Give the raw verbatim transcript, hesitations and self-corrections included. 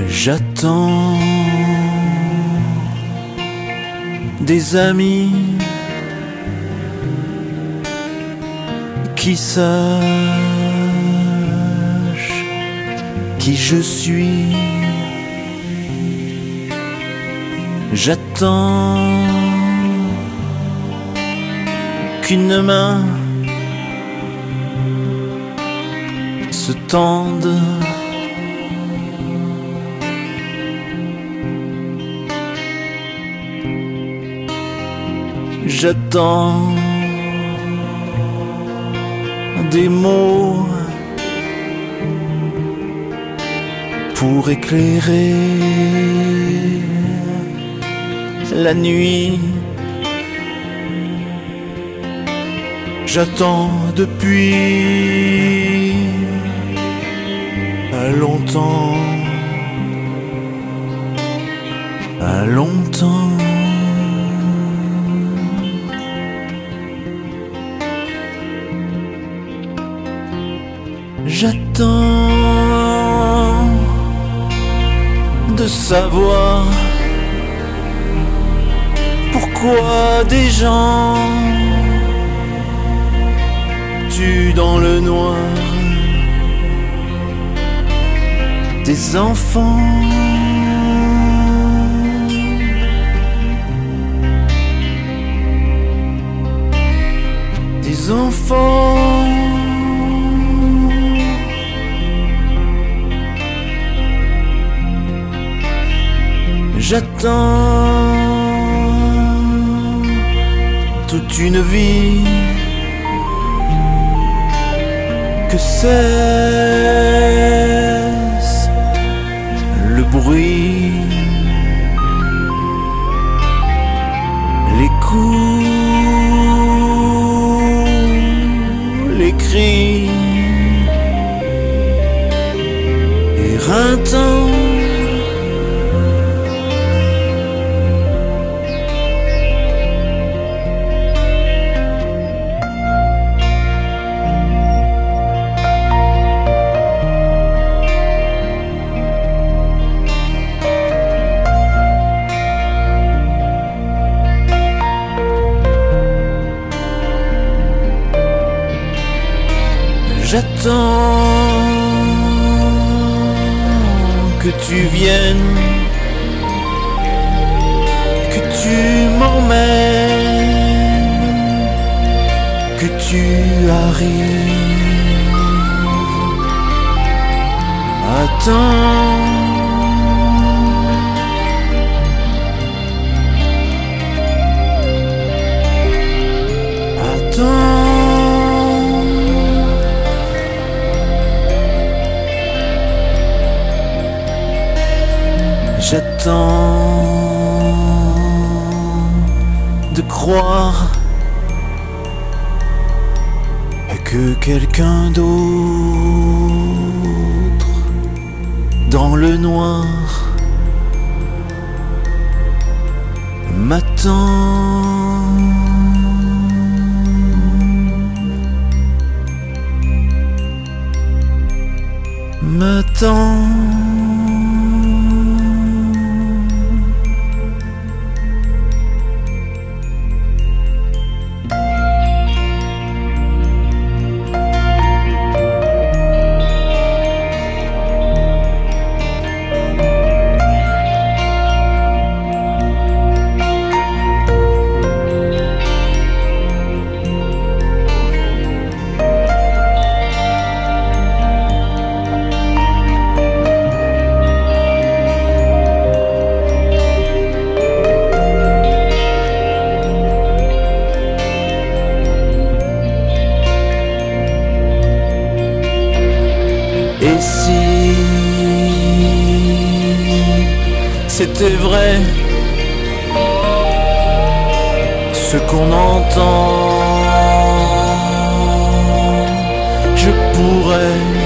J'attends des amis qui sachent qui je suis. J'attends qu'une main se tende. J'attends des mots pour éclairer la nuit. J'attends depuis longtemps, longtemps. J'attends de savoir pourquoi des gens tuent dans le noir des enfants. Des enfants. J'attends toute une vie que cesse le bruit, les coups, les cris éreintants. J'attends que tu viennes, que tu m'emmènes, que tu arrives. Attends. Attends. J'attends de croire que quelqu'un d'autre dans le noir m'attend. M'attend. Et si c'était vrai ce qu'on entend, je pourrais